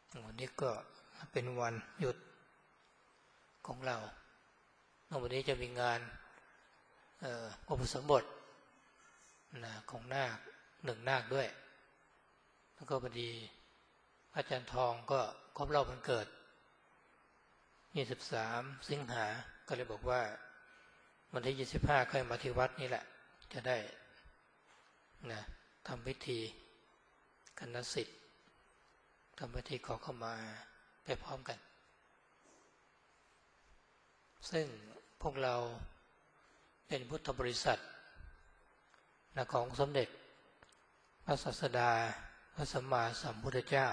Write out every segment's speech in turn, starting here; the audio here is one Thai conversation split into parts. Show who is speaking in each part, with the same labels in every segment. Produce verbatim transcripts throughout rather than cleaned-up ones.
Speaker 1: วันนี้ก็เป็นวันหยุดของเราวันนี้จะมีงานอุปสมบทนะของนาคหนึ่งนาคด้วยแล้วก็พอดีอาจารย์ทองก็ครบรอบวันเกิดยี่สิบสามสิงหาก็เลยบอกว่าวันที่ยี่สิบห้าค่อยมาที่วัดนี่แหละจะได้นะทำพิธีคณสิทธิ์ทำพิธีขอเข้ามาไปพร้อมกันซึ่งพวกเราเป็นพุทธบริษัทนะของสมเด็จพระศาสดาพระสัมมาสัมพุทธเจ้า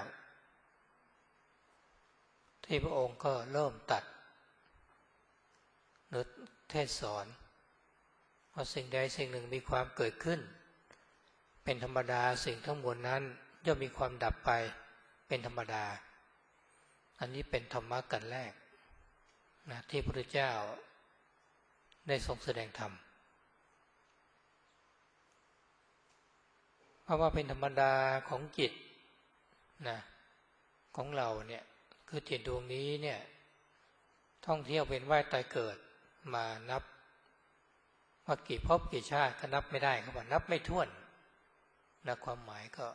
Speaker 1: ที่พระองค์ก็เริ่มตัดหรือเทศสอนว่าสิ่งใดสิ่งหนึ่งมีความเกิดขึ้นเป็นธรรมดาสิ่งทั้งมวลนั้นย่อมมีความดับไปเป็นธรรมดาอันนี้เป็นธรรมะกันแรกนะที่พระพุทธเจ้าได้ทรงแสดงธรรมเพราะว่าเป็นธรรมดาของจิตนะของเราเนี่ยคือจิตดวงนี้เนี่ยท่องเที่ยวเป็นว่ายตายเกิดมานับว่ากี่ภพกี่ชาติก็นับไม่ได้ครับว่านับไม่ถ้วนนะความหมายก็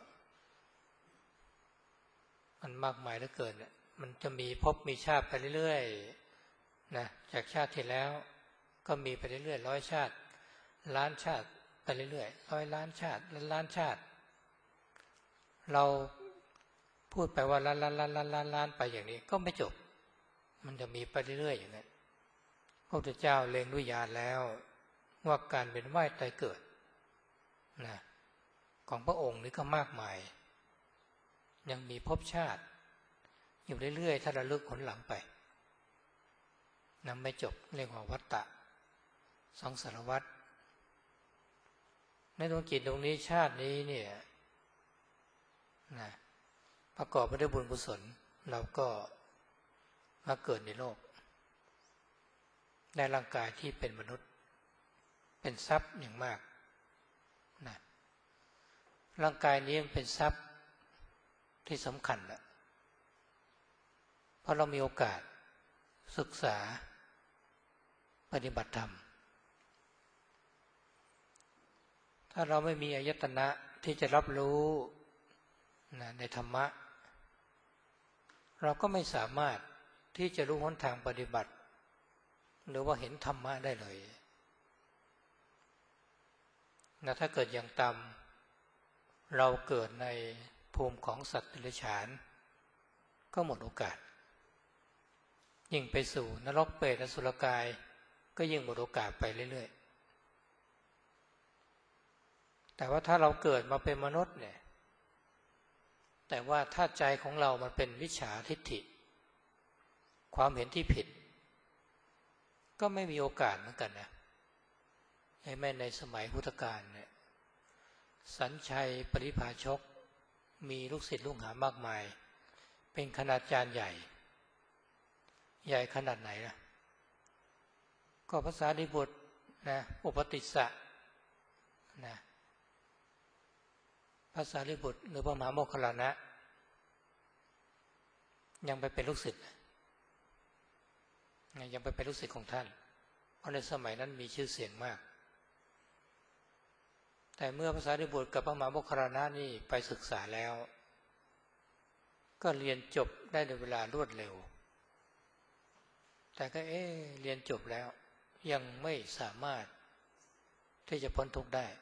Speaker 1: มันมากมายเหลือเกินมันจะมีภพมีชาติไปเรื่อยๆนะจากชาติที่แล้วก็มีไปเรื่อยๆร้อยชาติล้านชาติไปเรื่อยๆร้อยล้านชาติล้านล้านชาติเราพูดไปว่าล้านล้านล้านล้านล้านล้านไปอย่างนี้ก็ไม่จบมันจะมีไปเรื่อยๆอย่างนั้นพระพุทธเจ้าเล็งด้วยญาณแล้วว่าการเป็นว่ายตายเกิดนะของพระองค์นี้ก็มากมายยังมีภพชาติอยู่เรื่อยๆถ้าระลึกผลหลังไปนั้นไม่จบเรียกว่าวัฏฏะสังสารวัฏในดวงจิตดวงนี้ชาตินี้เนี่ยนะประกอบไปด้วยบุญกุศลเราก็มาเกิดในโลกได้ร่างกายที่เป็นมนุษย์เป็นทรัพย์อย่างมากนะร่างกายนี้เป็นทรัพย์ที่สำคัญแหละเพราะเรามีโอกาสศึกษาปฏิบัติธรรมถ้าเราไม่มีอายตนะที่จะรับรู้นะในธรรมะเราก็ไม่สามารถที่จะรู้หนทางปฏิบัติหรือว่าเห็นธรรมะได้เลยนะถ้าเกิดอย่างต่ำเราเกิดในภูมิของสัตว์เดรัจฉานก็หมดโอกาสยิ่งไปสู่นรกเปรตอสุรกายก็ยิ่งหมดโอกาสไปเรื่อยๆแต่ว่าถ้าเราเกิดมาเป็นมนุษย์เนี่ยแต่ว่าถ้าใจของเรามันเป็นวิชชาทิฏฐิความเห็นที่ผิดก็ไม่มีโอกาสเหมือนกันนะให้แม้ในสมัยพุทธกาลเนี่ยสัญชัยปริภาชกมีลูกศิษย์ลูกหามากมายเป็นคณาจารย์ใหญ่ใหญ่ขนาดไหนนะก็ภาษาดิบุตรนะอุปติสสะนะภาษาดิบุตรหรือพระมหาโมคคัลลานะยังไปเป็นลูกศิษย์ยังไปเป็นลูกศิษย์ของท่านเพราะในสมัยนั้นมีชื่อเสียงมากแต่เมื่อภาษาดิบุตรกับพระมหาโมคคัลลานะนี่ไปศึกษาแล้วก็เรียนจบได้ในเวลารวดเร็วแต่ก็เอ๊ะเรียนจบแล้วยังไม่สามารถที่จะพ้นทุกข์ได้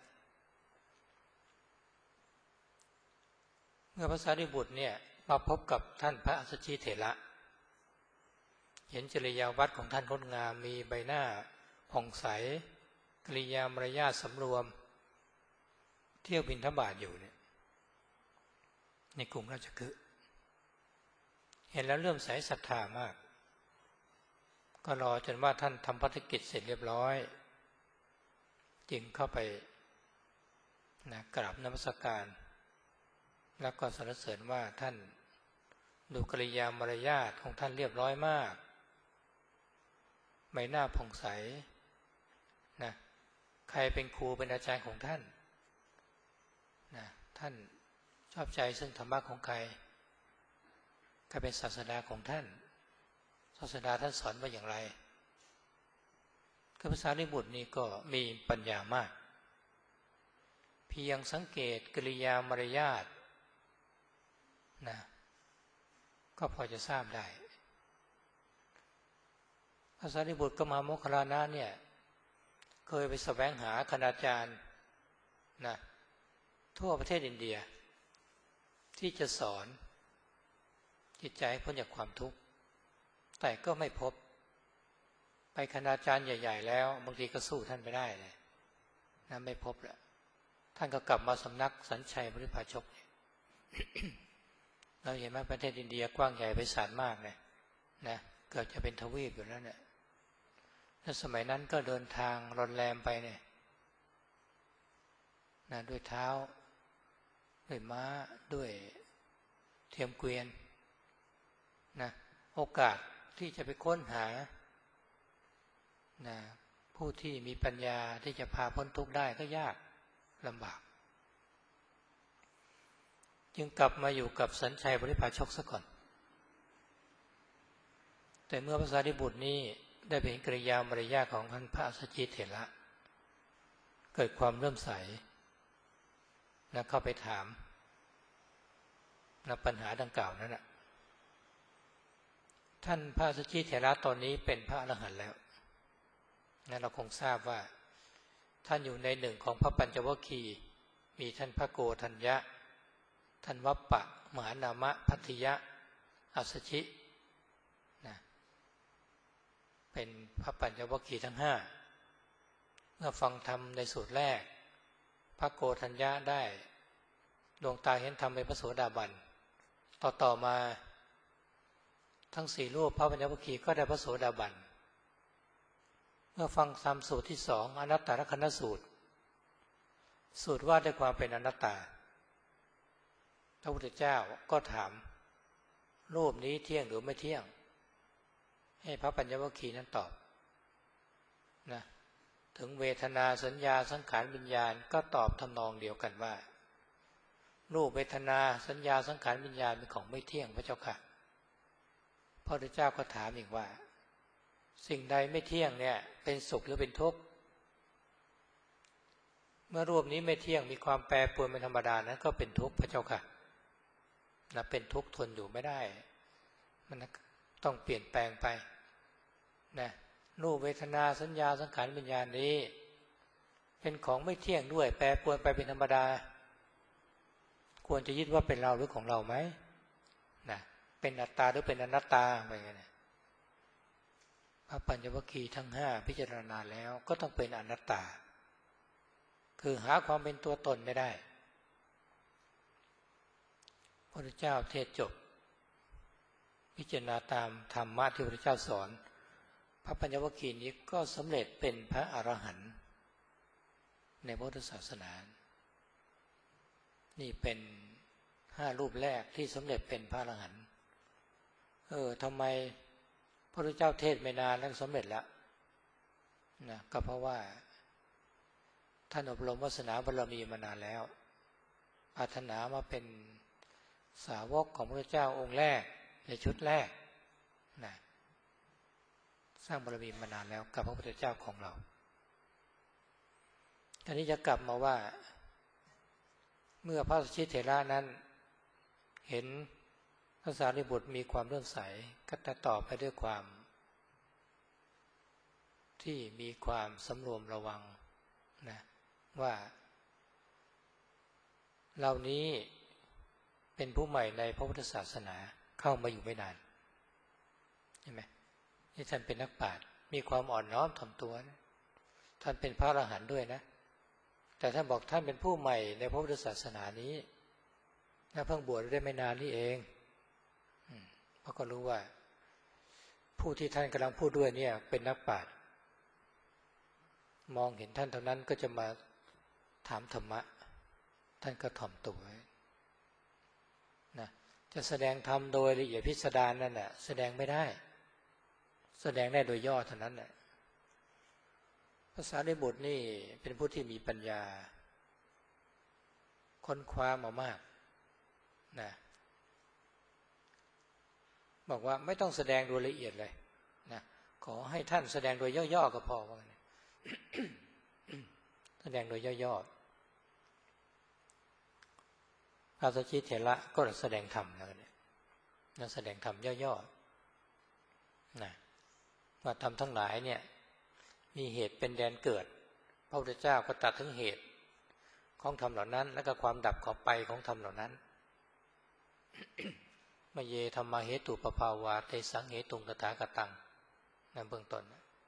Speaker 1: เมื่อภาษาดิบุตรเนี่ยมาพบกับท่านพระอัสสชิเถระเห็นจริยาวัดของท่านงดงามมีใบหน้าผ่องใสกริยามารยาทสำรวมเที่ยวบิณฑบาตอยู่เนี่ยในกรุงราชคฤห์เห็นแล้วเริ่มใส่ศรัทธามากก็รอจนว่าท่านทำภารกิจเสร็จเรียบร้อยจึงเข้าไปนะกราบนมัสการแล้วก็สรรเสริญว่าท่านดูกริยามารยาทของท่านเรียบร้อยมากใบหน้าผ่องใสนะใครเป็นครูเป็นอาจารย์ของท่านนะท่านชอบใจซึ่งธรรมะของใครก็เป็นศาสดาของท่านศาสดาท่านสอนว่าอย่างไรพระภาษาริบุตรนี่ก็มีปัญญามากเพียงสังเกตกริยามารยาทนะก็พอจะทราบได้พระสารีบุตรก็มาโมคคัลลานะเนี่ยเคยไปแสวงหาคณาจารย์นะทั่วประเทศอินเดียที่จะสอนจิตใจให้พ้นจากความทุกข์แต่ก็ไม่พบไปคณาจารย์ใหญ่ๆแล้วบางทีก็สู้ท่านไม่ได้เลยนะไม่พบแล้วท่านก็กลับมาสำนักสัญชัยบริพาชก เราเห็นไหมประเทศอินเดียกว้างใหญ่ไพศาลมากนะนะเกือบจะเป็นทวีปอยู่แล้วเนี่ยแล้วสมัยนั้นก็เดินทางรอนแรมไปเนี่ยนะด้วยเท้าด้วยม้าด้วยเทียมเกวียนนะโอกาสที่จะไปค้นหานะผู้ที่มีปัญญาที่จะพาพ้นทุกข์ได้ก็ยากลำบากจึงกลับมาอยู่กับสัญชัยบริพาชกซะก่อนแต่เมื่อพระสารีบุตรนี้ได้ไปเห็นกริยามารยาทของท่านพระอัสสชิเถระเกิดความเริ่มใสนะเข้าไปถามนะปัญหาดังกล่าวนั้นนะท่านพระอัสสชิเถระตอนนี้เป็นพระอรหันต์แล้วนะเราคงทราบว่าท่านอยู่ในหนึ่งของพระปัญจวัคคีย์มีท่านพระโกฏัญญะท่านวัปปะมหานามะพัทธิยะอัสสชินะเป็นพระปัญจวัคคีย์ทั้งห้าเมื่อฟังธรรมในสูตรแรกพระโกฏัญญะได้ดวงตาเห็นธรรมเป็นพระโสดาบันต่อต่อมาทั้งสี่รูปพระปัญจวัคคีย์ก็ได้พระโสดาบันเมื่อฟังธรรมสูตรที่สองอนัตตลักขณสูตรสูตรว่าด้วยความเป็นอนัตตาพระพุทธเจ้าก็ถามรูปนี้เที่ยงหรือไม่เที่ยงให้พระปัญจวัคคีย์นั้นตอบนะถึงเวทนาสัญญาสังขารวิญญาณก็ตอบทำนองเดียวกันว่ารูปเวทนาสัญญาสังขารวิญญาณเป็นของไม่เที่ยงพระเจ้าค่ะพระพุทธเจ้าก็ถามอีกว่าสิ่งใดไม่เที่ยงเนี่ยเป็นสุขหรือเป็นทุกข์เมื่อรูปนี้ไม่เที่ยงมีความแปรปรวนเป็นธรรมดานั้นก็เป็นทุกข์พระเจ้าค่ะนะเป็นทุกข์ทนอยู่ไม่ได้มันต้องเปลี่ยนแปลงไปนะรูปเวทนาสัญญาสังขารวิญญาณนี้เป็นของไม่เที่ยงด้วยแปรปรวนไปเป็นธรรมดาควรจะยึดว่าเป็นเราหรือของเราไหมนะเป็นอัตตาหรือเป็นอนัตตาไปไงเนี่ยพระปัญจวัคคีย์ทั้งห้าพิจารณาแล้วก็ต้องเป็นอนัตตาคือหาความเป็นตัวตนไม่ได้พระพุทธเจ้าเทศจบพิจารณาตามธรรมะที่พระพุทธเจ้าสอนพระปัญจวัคคีย์นี้ก็สำเร็จเป็นพระอรหันต์ในพุทธศาสนานี่เป็นห้ารูปแรกที่สำเร็จเป็นพระอรหันต์เออทำไมพระพุทธเจ้าเทศไม่นานแล้วสำเร็จแล้วนะก็เพราะว่าท่านอบรมวาสนาบารมีมานานแล้วปรารถนามาเป็นสาวกของพระเจ้าองค์แรกในชุดแรกนะสร้างบารมีมานานแล้วกับพระพุทธเจ้าของเราอันนี้จะกลับมาว่าเมื่อพระสัชชิเถระนั้นเห็นพระสารีบุตรมีความเลื่อมใสก็จะตอบไปด้วยความที่มีความสำรวมระวังนะว่าเหล่านี้เป็นผู้ใหม่ในพระพุทธศาสนาเข้ามาอยู่ไม่นานใช่ไหมนี่ท่านเป็นนักปราชญ์มีความอ่อนน้อมถ่อมตัวนะท่านเป็นพระอรหันต์ด้วยนะแต่ท่านบอกท่านเป็นผู้ใหม่ในพระพุทธศาสนานี้และเพิ่งบวชได้ไม่นานนี่เองเพราะก็รู้ว่าผู้ที่ท่านกำลังพูดด้วยเนี่ยเป็นนักปราชญ์มองเห็นท่านเท่านั้นก็จะมาถามธรรมะท่านก็ถ่อมตัวนะจะแสดงธรรมโดยละเอียดพิสดารนั่นแหละแสดงไม่ได้แสดงได้โดยย่อเท่านั้นแหละพระสารีบุตรนี่เป็นผู้ที่มีปัญญาค้นคว้ามามากนะบอกว่าไม่ต้องแสดงโดยละเอียดเลยนะขอให้ท่านแสดงโดยย่อๆก็พอว่างั้น แสดงโดยย่อๆพระสัชชีเถระก็แสดงธรรมแล้วเนี่ยนะแสดงธรรมย่อๆนะว่าธรรมทั้งหลายเนี่ยมีเหตุเป็นแดนเกิดพระพุทธเจ้าก็ตรัสถึงเหตุของธรรมเหล่านั้นและก็ความดับขอไปของธรรมเหล่านั้น มเยธรรมเหตุปภาวาเตสังเหตุงตถาคตังนั่นเบื้องต้น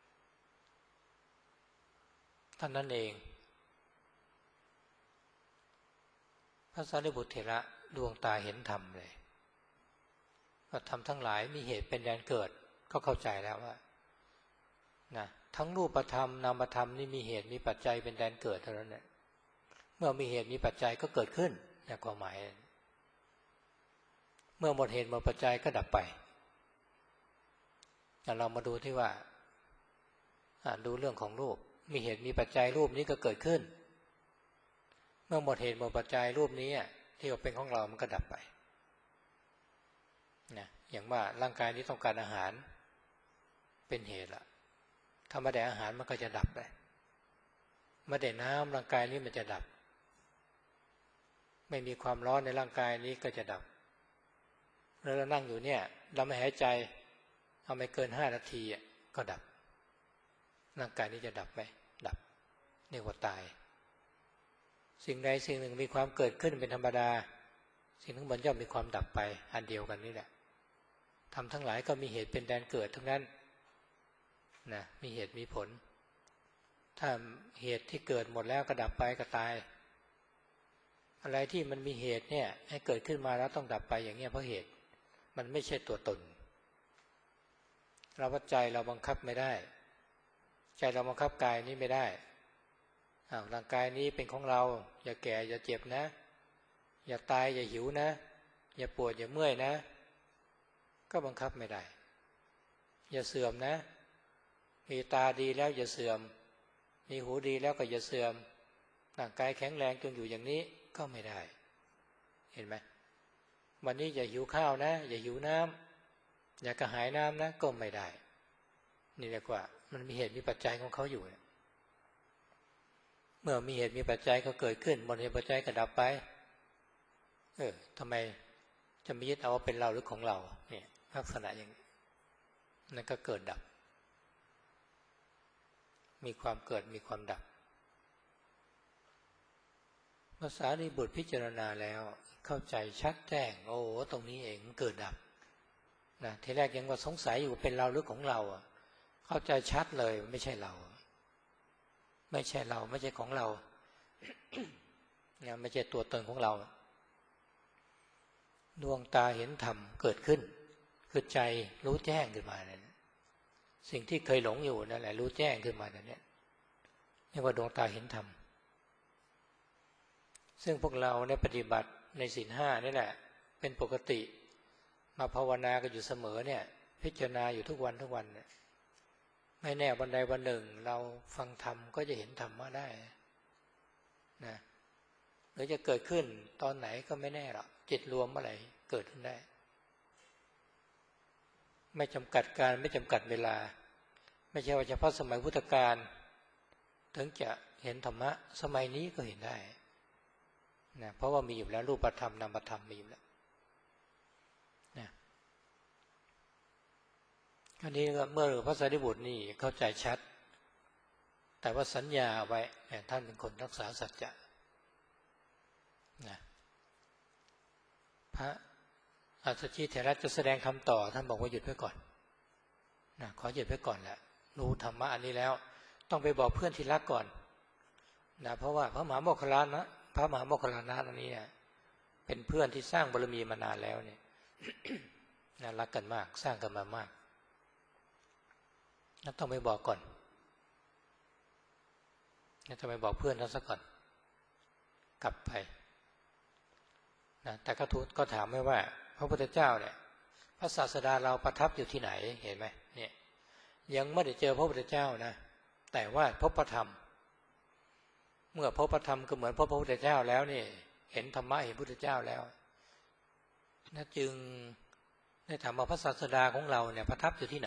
Speaker 1: ท่านนั้นเองพระสารีบุตรเถระดวงตาเห็นธรรมเลยว่าธรรมทั้งหลายมีเหตุเป็นแดนเกิดก็เข้าใจแล้วว่านะทั้งรูปธรรมนามธรรมนี่มีเหตุมีปัจจัยเป็นแดนเกิดเท่านั้นแหละเมื่อมีเหตุมีปัจจัยก็เกิดขึ้นในความหมายเมื่อหมดเหตุหมดปัจจัยก็ดับไปเรามาดูที่ว่าดูเรื่องของรูปมีเหตุมีปัจจัยรูปนี้ก็เกิดขึ้นเมื่อหมดเหตุหมดปัจจัยรูปนี้ที่เป็นของเรามันก็ดับไปนะอย่างว่าร่างกายนี้ต้องการอาหารเป็นเหตุละถ้าไม่ได้อาหารมันก็จะดับไปไม่ได้น้ำร่างกายนี้มันจะดับไม่มีความร้อนในร่างกายนี้ก็จะดับแล้วเรานั่งอยู่เนี่ยเราไม่หายใจเอาไม่เกินห้านาทีก็ดับร่างกายนี้จะดับไหมดับเรียกว่าตายสิ่งใดสิ่งหนึ่งมีความเกิดขึ้นเป็นธรรมดาสิ่งทั้งหมดย่อมมีความดับไปอันเดียวกันนี่แหละทำทั้งหลายก็มีเหตุเป็นแดนเกิดทั้งนั้นนะมีเหตุมีผลถ้าเหตุที่เกิดหมดแล้วก็ดับไปก็ตายอะไรที่มันมีเหตุเนี่ยให้เกิดขึ้นมาแล้วต้องดับไปอย่างเงี้ยเพราะเหตุมันไม่ใช่ตัวตนเราว่าใจเราบังคับไม่ได้ใจเราบังคับกายนี้ไม่ได้อ้าวร่างกายนี้เป็นของเราอย่าแก่อย่าเจ็บนะอย่าตายอย่าหิวนะอย่าปวดอย่าเมื่อยนะก็บังคับไม่ได้อย่าเสื่อมนะมีตาดีแล้วอย่าเสื่อมมีหูดีแล้วก็อย่าเสื่อมร่างกายแข็งแรงจนอยู่อย่างนี้ก็ไม่ได้เห็นไหมวันนี้อย่าหิวข้าวนะอย่าหิวน้ำอย่ากระหายน้ำนะก็ไม่ได้นี่เรียกว่ามันมีเหตุมีปัจจัยของเขาอยู่เมื่อมีเหตุมีปัจจัยก็เกิดขึ้นหมดเหตุปัจจัยก็ดับไปเออทำไมจะไม่ยึดเอาว่าเป็นเราหรือของเราเนี่ยลักษณะอย่างนี้นั่นก็เกิดดับมีความเกิดมีความดับภาษารีบุตรพิจารณาแล้วเข้าใจชัดแจ้งโอ้ตรงนี้เองเกิดดับนะทีแรกยังว่าสงสัยอยู่เป็นเราหรือของเราอ่ะเข้าใจชัดเลยไม่ใช่เราไม่ใช่เราไม่ใช่ของเรา เนี่ยไม่ใช่ตัวตนของเราดวงตาเห็นธรรมเกิดขึ้นคือใจรู้แจ้งขึ้นมาเนี่ยสิ่งที่เคยหลงอยู่นั่นแหละรู้แจ้งขึ้นมาเนี่ยเรียกว่าดวงตาเห็นธรรมซึ่งพวกเราเนี่ยปฏิบัติในศีลห้านี่แหละเป็นปกติมาภาวนากันอยู่เสมอเนี่ยพิจารณาอยู่ทุกวันทุกวันเนี่ยไม่แน่วันใดวันหนึ่งเราฟังธรรมก็จะเห็นธรรมะได้นะหรือจะเกิดขึ้นตอนไหนก็ไม่แน่หรอกจิตรวมเมื่อไหร่เกิดขึ้นได้ไม่จำกัดการไม่จำกัดเวลาไม่ใช่ว่าเฉพาะสมัยพุทธกาลถึงจะเห็นธรรมะสมัยนี้ก็เห็นได้นะเพราะว่ามีอยู่แล้วรูปธรรมนามธรรมมีอยู่แล้วนะอันนี้เมื่อพระสารีบุตรนี่เข้าใจชัดแต่ว่าสัญญาไว้ท่านเป็นคนรักษาสัจจะนะพระอัสสชิเถระจะแสดงคำต่อท่านบอกว่าหยุดไว้ก่อนนะขอหยุดไว้ก่อนแหละรู้ธรรมะอันนี้แล้วต้องไปบอกเพื่อนที่รักก่อนนะเพราะว่าพระมหาโมคคัลลานะพระมหาโมคคัลลานะอันนี้เป็นเพื่อนที่สร้างบารมีมานานแล้วเนี่ย นะรักกันมากสร้างกันมามากนะต้องไปบอกก่อนนะต้องไปบอกเพื่อนแล้วซะก่อนกลับไปนะแต่ก็ทูลก็ถามไม่ว่าพระพุทธเจ้าเนี่ยพระศาสดาเราประทับอยู่ที่ไหนเห็นไหมเนี่ยยังไม่ได้เจอพระพุทธเจ้านะแต่ว่าพบพระธรรมเมื่อพบพระธรรมก็เหมือนพบพระพุทธเจ้าแล้วนี่เห็นธรรมะเห็นพระพุทธเจ้าแล้วนะจึงได้ถามว่าพระศาสดาของเราเนี่ยประทับอยู่ที่ไหน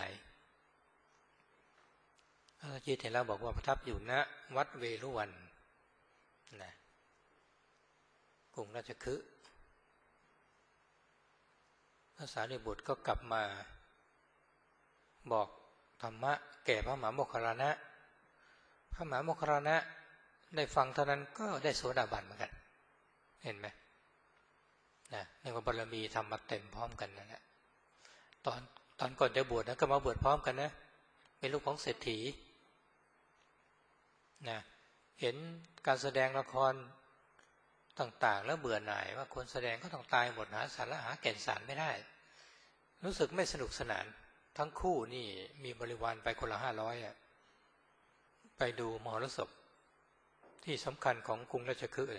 Speaker 1: พระจีเถระบอกว่าประทับอยู่ณวัดเวรุวันนะกรุงราชคฤห์พระสารีบุตรก็กลับมาบอกธรรมะแก่พระมหาโมคคัลลานะพระมหาโมคคัลลานะได้ฟังเท่านั้นก็ได้โสดาบันเหมือนกันเห็นไหมนะในว่าบารมีทำมาเต็มพร้อมกันนั่นแหละตอนตอนก่อนจะบวชนะก็มาบวชพร้อมกันนะเป็นลูกของเศรษฐีนะเห็นการแสดงละครต่างๆแล้วเบื่อหน่ายว่าคนแสดงก็ต้องตายหมดหาสาระหาแก่นสารไม่ได้รู้สึกไม่สนุกสนานทั้งคู่นี่มีบริวารไปคนละห้าร้อยอ่ะไปดูมหรสพที่สำคัญของกรุงราชคฤห์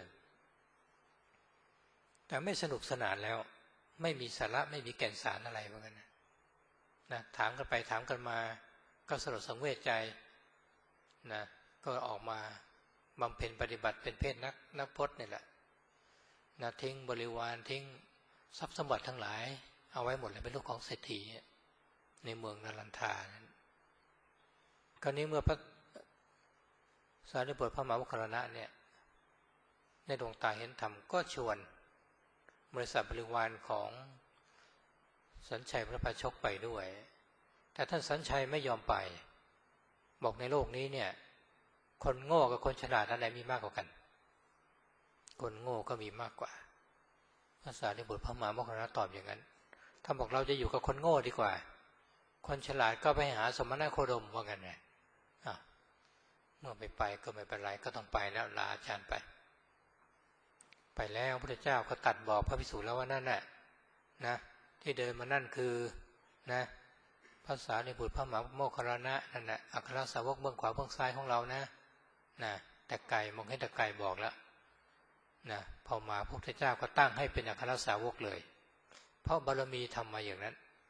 Speaker 1: แต่ไม่สนุกสนานแล้วไม่มีสาระไม่มีแก่นสารอะไรเหมือนกันนะนะถามกันไปถามกันมาก็สลดสังเวชใจนะก็ออกมาบำเพ็ญปฏิบัติเป็นเพศนักนักพจน์นี่แหละนะทิ้งบริวารทิ้งทรัพย์สมบัติทั้งหลายเอาไว้หมดเลยเป็นลูกของเศรษฐีในเมืองนารันทานั้นคราวนี้เมื่อพระสารีบุตรพระมหาโมคคัลลานะเนี่ยในดวงตาเห็นธรรมก็ชวนบริษัทบริวารของสัญชัยพระพาชกไปด้วยแต่ท่านสัญชัยไม่ยอมไปบอกในโลกนี้เนี่ยคนโง่กับคนฉลาดอันไหนมีมากกว่ากันคนโง่ก็มีมากกว่าพระสารีบุตรพระมหาโมคคัลลานะตอบอย่างนั้นท่านบอกเราจะอยู่กับคนโง่ดีกว่าคนฉลาดก็ไปหาสมณโคดมว่างั้นไงเมื่อไม่ไปก็ไม่เป็นไรก็ต้องไปแล้วลาอาจารย์ไปไปแล้วพระพุทธเจ้าก็ตัดบอกพระภิกษุแล้วว่านั่นน่ะนะที่เดินมานั่นคือนะภาษาในบุตรพระมหาโมคคัลลานะนั่นแหละอัครสาวกเบื้องขวาเบื้องซ้ายของเรานะนะแต่ไก่มองให้แต่ไก่บอกแล้วนะพอมาพระพุทธเจ้าก็ตั้งให้เป็นอัครสาวกเลยเพราะบารมีทำมาอย่างนั้น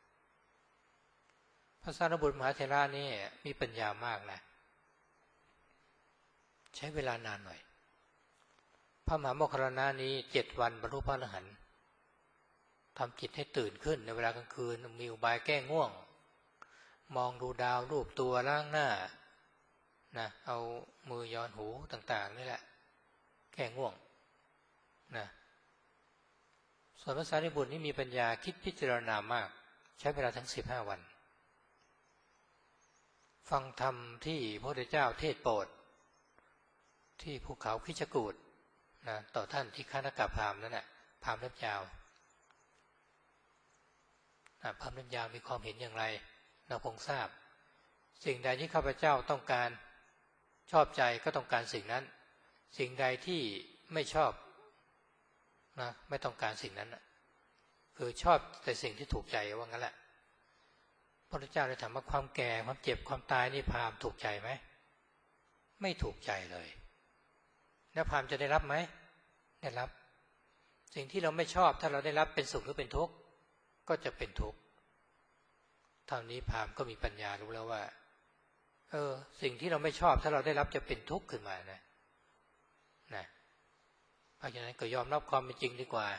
Speaker 1: พระสารีบุตรมหาเถระนี่มีปัญญามากนะใช้เวลานานหน่อยพระมหาโมคคัลลานะนี้เจ็ดวันบรรลุพระอรหันต์ทำจิตให้ตื่นขึ้นในเวลากลางคืนมีอุบายแก้ง่วงมองดูดาวรูปตัวล้างหน้านะเอามือย้อนหูต่างๆนี่แหละแก้ง่วงนะส่วนพระสารีบุตรนี่มีปัญญาคิดพิจารณามากใช้เวลาทั้งสิบห้าวันฟังธรรมที่พระพุทธเจ้าเทศโปรดที่ภูเขาคิชกูฏนะต่อท่านที่คณกพราหมณ์นั่นแหละพราหมณ์เล็บยาวนะพราหมณ์เล็บยาวมีความเห็นอย่างไรเราคงทราบสิ่งใดที่ข้าพเจ้าต้องการชอบใจก็ต้องการสิ่งนั้นสิ่งใดที่ไม่ชอบนะไม่ต้องการสิ่งนั้นคือชอบแต่สิ่งที่ถูกใจว่างั้นแหละพระพุทธเจ้าเลยถามว่าความแก่ความเจ็บความตายนี่พราหมณ์ถูกใจไหมไม่ถูกใจเลยแล้วพราหมณ์จะได้รับไหมได้รับสิ่งที่เราไม่ชอบถ้าเราได้รับเป็นสุขหรือเป็นทุกข์ก็จะเป็นทุกข์เท่านี้พราหมณ์ก็มีปัญญารู้แล้วว่าเออสิ่งที่เราไม่ชอบถ้าเราได้รับจะเป็นทุกข์ขึ้นมานะนะเพราะฉะนั้นก็ยอมรับความเป็นจริงดีกว่า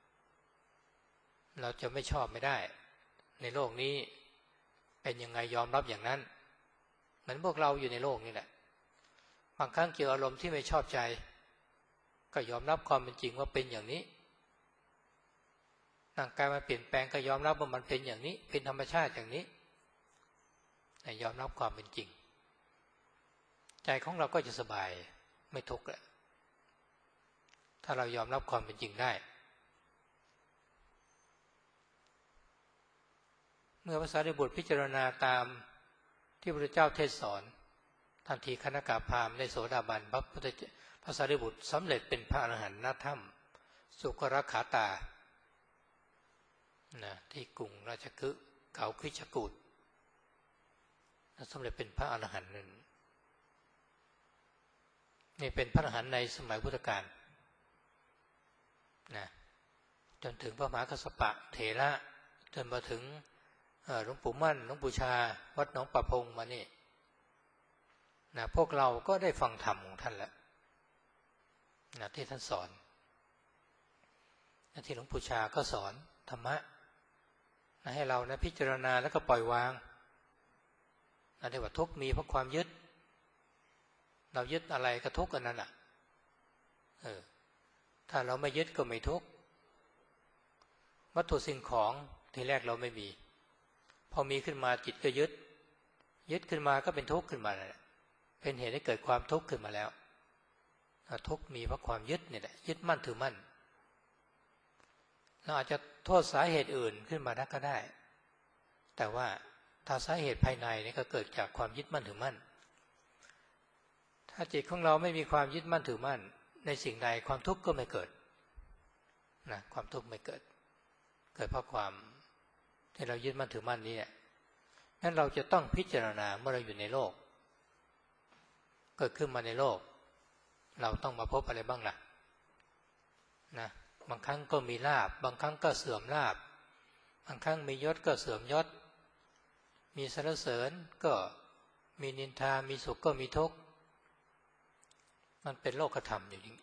Speaker 1: เราจะไม่ชอบไม่ได้ในโลกนี้เป็นยังไงยอมรับอย่างนั้นเหมือนพวกเราอยู่ในโลกนี่แหละบางครั้งเกี่ยวอารมณ์ที่ไม่ชอบใจก็ยอมรับความเป็นจริงว่าเป็นอย่างนี้ร่างกายมันเปลี่ยนแปลงก็ยอมรับว่ามันเป็นอย่างนี้เป็นธรรมชาติอย่างนี้ยอมรับความเป็นจริงใจของเราก็จะสบายไม่ทุกข์แหละถ้าเรายอมรับความเป็นจริงได้เมื่อพระสารีบุตรพิจารณาตามที่พระพุทธเจ้าเทศสอนทันทีคณกพราหมณ์ได้โสดาบันพระพุทธพระสารีบุตรสำเร็จเป็นพระอรหันต์ณถ้ำสุกรขาตานะที่กรุงราชคฤห์เขาคิชกูฏสำเร็จเป็นพระอรหันต์นั้นนี่เป็นพระอรหันต์ในสมัยพุทธกาลนะจนถึงพระมหากัสสปะเถระจนมาถึงหลวงปู่มั่นหลวงปู่ชาวัดหนองประพงมานี่นะพวกเราก็ได้ฟังธรรมของท่านแล้วนะที่ท่านสอนนะที่หลวงปู่ชาก็สอนธรรมะให้เรานะพิจารณาแล้วก็ปล่อยวางนั่นเรียกว่าทุกข์มีเพราะความยึดเรายึดอะไรก็ทุกข์อันนั้นอ่ะเออถ้าเราไม่ยึดก็ไม่ทุกข์วัตถุสิ่งของทีแรกเราไม่มีพอมีขึ้นมาจิตก็ยึดยึดขึ้นมาก็เป็นทุกข์ขึ้นมาเลยเป็นเหตุให้เกิดความทุกข์ขึ้นมาแล้วทุกข์มีเพราะความยึดนี่แหละยึดมั่นถือมั่นเราอาจจะโทษสาเหตุอื่นขึ้นมาได้ก็ได้แต่ว่าถ้าสาเหตุภายในนี่ก็เกิดจากความยึดมั่นถือมั่นถ้าจิตของเราไม่มีความยึดมั่นถือมั่นในสิ่งใดความทุกข์ก็ไม่เกิดนะความทุกข์ไม่เกิดเกิดเพราะความที่เรายึดมั่นถือมั่นนี้งั้นเราจะต้องพิจารณาเมื่อเราอยู่ในโลกเกิดขึ้นมาในโลกเราต้องมาพบอะไรบ้างล่ะนะบางครั้งก็มีลาภบางครั้งก็เสื่อมลาภบางครั้งมียศก็เสื่อมยศมีสรรเสริญก็มีนินทามีสุขก็มีทุกข์มันเป็นโลกธรรมอยู่นี่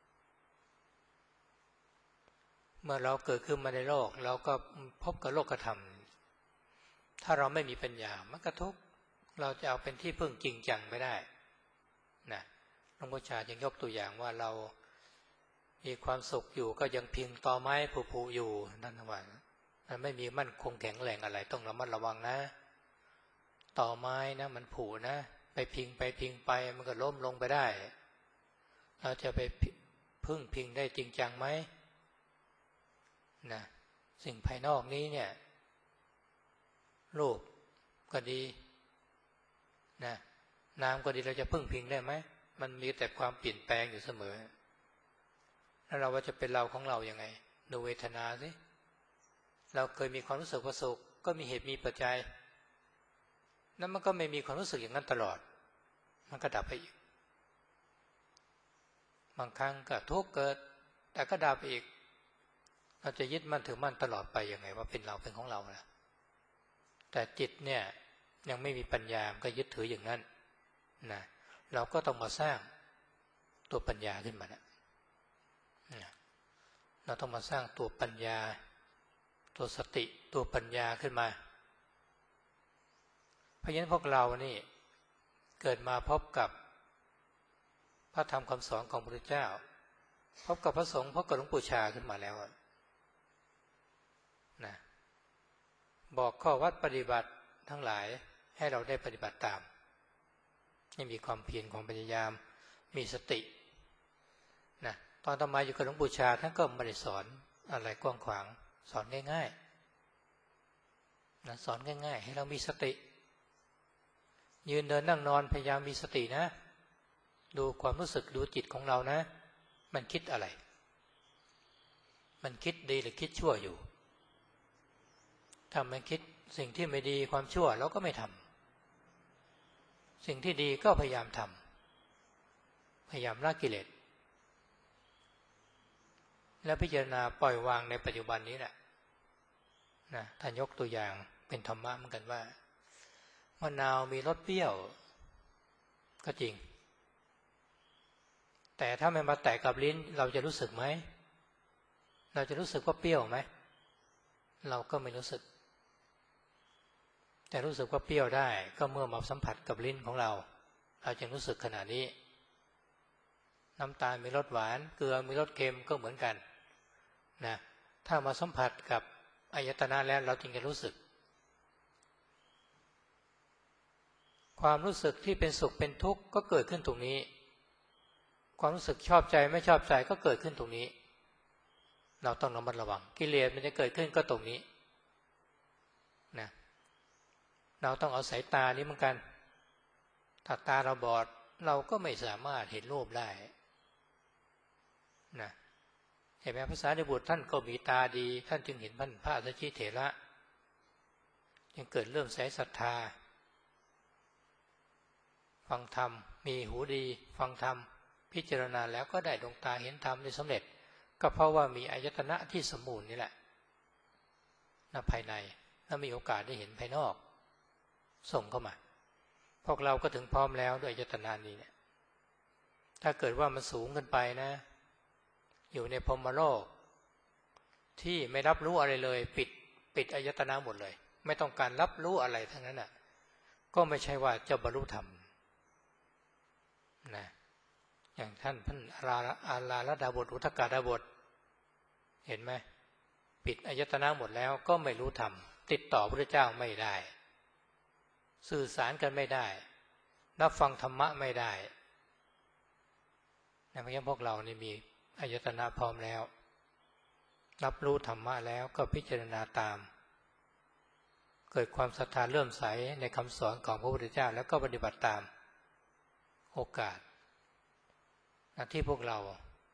Speaker 1: เมื่อเราเกิดขึ้นมาในโลกเราก็พบกับโลกธรรมถ้าเราไม่มีปัญญามันก็ทุกข์เราจะเอาเป็นที่พึ่งจริงจังไม่ได้นะหลวงพ่อชายังยกตัวอย่างว่าเรามีความสุขอยู่ก็ยังพิงตอไม้ผุๆอยู่นั่นว่ามันไม่มีมั่นคงแข็งแรงอะไรต้องระมัดระวังนะตอไม้นะมันผุนะไปพิงไปพิงไปมันก็ล้มลงไปได้เราจะไปพึ่งพิงได้จริงจังไหมนะสิ่งภายนอกนี้เนี่ยรูปก็ดีนะน้ำก็ดีเราจะพึ่งพิงได้ไหมมันมีแต่ความเปลี่ยนแปลงอยู่เสมอแล้วเราว่าจะเป็นเราของเราอย่างไงดูเวทนาสิเราเคยมีความรู้สึกว่าสุขก็มีเหตุมีปัจจัยนั้นมันก็ไม่มีความรู้สึกอย่างนั้นตลอดมันก็ดับไปอีกบางครั้งก็ทุกข์เกิดแต่ก็ดับไปอีกเราจะยึดมั่นถือมั่นตลอดไปยังไงว่าเป็นเราเป็นของเราล่ะแต่จิตเนี่ยยังไม่มีปัญญาก็ยึดถืออย่างนั้นนะเราก็ต้องมาสร้างตัวปัญญาขึ้นมานะเราต้องมาสร้างตัวปัญญาตัวสติตัวปัญญาขึ้นมาเพราะฉะนั้นพวกเรานี่เกิดมาพบกับพระธรรมคำสอนของพระพุทธเจ้าพบกับพระสงฆ์พบกับหลวงปู่ชาขึ้นมาแล้วนะบอกข้อวัดปฏิบัติทั้งหลายให้เราได้ปฏิบัติตามให้มีความเพียรความพยายามมีสตินะตอนต่อมาอยู่กับหลวงปู่ชาท่านก็ไม่ได้สอนอะไรกว้างขวางสอนง่ายๆนะสอนง่ายๆให้เรามีสติยืนเดินนั่งนอนพยายามมีสตินะดูความรู้สึกดูจิตของเรานะมันคิดอะไรมันคิดดีหรือคิดชั่วอยู่ถ้ามันคิดสิ่งที่ไม่ดีความชั่วเราก็ไม่ทำสิ่งที่ดีก็พยายามทำพยายามละกิเลสแล้วพิจารณาปล่อยวางในปัจจุบันนี้แหละนะท่านยกตัวอย่างเป็นธรรมะเหมือนกันว่ามะนาวมีรสเปรี้ยวก็จริงแต่ถ้ามันมาแตะกับลิ้นเราจะรู้สึกไหมเราจะรู้สึกว่าเปรี้ยวไหมเราก็ไม่รู้สึกแต่รู้สึกว่าเปรี้ยวได้ก็เมื่อมาสัมผัสกับลิ้นของเราเราจึงรู้สึกขนาดนี้น้ำตาลมีรสหวานเกลือมีรสเค็มก็เหมือนกันนะถ้ามาสัมผัสกับอายตนะแล้วเราจึงจะรู้สึกความรู้สึกที่เป็นสุขเป็นทุกข์ก็เกิดขึ้นตรงนี้ความรู้สึกชอบใจไม่ชอบใจก็เกิดขึ้นตรงนี้เราต้องระมัดระวังกิเลสมันจะเกิดขึ้นก็ตรงนี้นะเราต้องเอาสายตานี้เหมือนกันถ้าตาเราบอดเราก็ไม่สามารถเห็นรูปได้นะเห็นไหมพระสารีบุตรท่านก็มีตาดีท่านจึงเห็นพระพระอัสสชิเถระจึงเกิดเริ่มใส่ศรัทธาฟังธรรมมีหูดีฟังธรรมพิจารณาแล้วก็ได้ดวงตาเห็นธรรมได้สำเร็จก็เพราะว่ามีอายตนะที่สมบูรณ์นี่แหละนะภายในและมีโอกาสได้เห็นภายนอกส่งเข้ามาพวกเราก็ถึงพร้อมแล้วด้วยอายตนะนี้เนี่ยถ้าเกิดว่ามันสูงขึ้นไปนะอยู่ในพรหมโลกที่ไม่รับรู้อะไรเลยปิดปิดอายตนะหมดเลยไม่ต้องการรับรู้อะไรทั้งนั้นน่ะก็ไม่ใช่ว่าจะบรรลุธรรมนะอย่างท่านท่านอาราอาราลดาบทอุทกาดาบทเห็นไหมปิดอายตนะหมดแล้วก็ไม่รู้ธรรมติดต่อพระเจ้าไม่ได้สื่อสารกันไม่ได้รับฟังธรรมะไม่ได้นะเพราะฉะนั้นพวกเรานี่มีอายตนะพร้อมแล้วรับรู้ธรรมะแล้วก็พิจารณาตามเกิดความศรัทธาเลื่อมใสในคำสอนของพระพุทธเจ้าแล้วก็ปฏิบัติตามโอกาสนะที่พวกเรา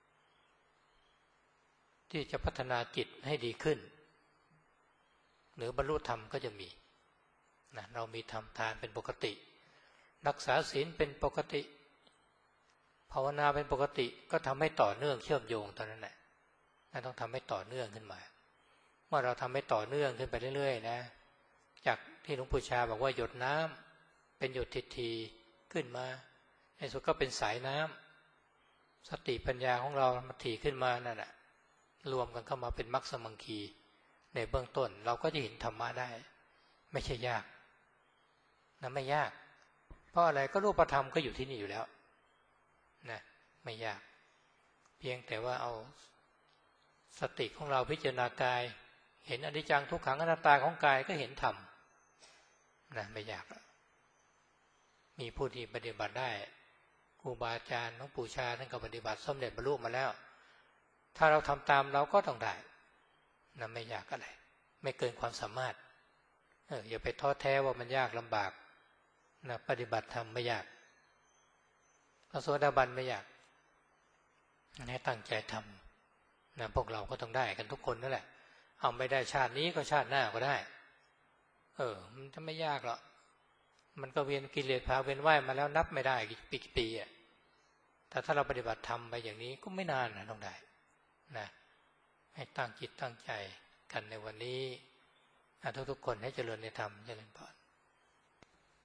Speaker 1: ที่จะพัฒนาจิตให้ดีขึ้นหรือบรรลุธรรมก็จะมีนะเรามีทำทานเป็นปกติรักษาศีลเป็นปกติภาวนาเป็นปกติก็ทำให้ต่อเนื่องเชื่อมโยงตอนนั้นแหละนั่นต้องทำให้ต่อเนื่องขึ้นมาเมื่อเราทำให้ต่อเนื่องขึ้นไปเรื่อยๆนะจากที่หลวงปู่ชาบอกว่าหยดน้ำเป็นหยดทีๆขึ้นมาในสุดก็เป็นสายน้ำสติปัญญาของเรามันถี่ขึ้นมานั่นแหละรวมกันเข้ามาเป็นมรรคสมังคีในเบื้องต้นเราก็จะเห็นธรรมะได้ไม่ใช่ยากนะไม่ยากเพราะอะไรก็รูปธรรมก็อยู่ที่นี่อยู่แล้วนะไม่ยากเพียงแต่ว่าเอาสติของเราพิจารณากายเห็นอนิจจังทุกขังอนัตตาของกายก็เห็นธรรมนะไม่ยากมีผู้ที่ปฏิบัติได้ครูบาอาจารย์หลวงปู่ชาท่านก็ปฏิบัติสำเร็จบรรลุมาแล้วถ้าเราทำตามเราก็ต้องได้นะไม่ยากอะไรไม่เกินความสามารถเอออย่าไปท้อแท้ว่ามันยากลำบากนะปฏิบัติธรรมไม่ยากพระโสดาบันไม่ยากให้ตั้งใจทำนะพวกเราก็ต้องได้กันทุกคนนั่นแหละเอาไม่ได้ชาตินี้ก็ชาติหน้าก็ได้เออมันจะไม่ยากหรอกมันก็เวียนกิเลสพาเวียนว่ายมาแล้วนับไม่ได้กี่ปีกี่ปีอ่ะแต่ถ้าเราปฏิบัติธรรมไปอย่างนี้ก็ไม่นานนะต้องได้นะให้ตั้งจิตตั้งใจกันในวันนี้ทุกๆคนให้เจริญในธรรมเจริญพร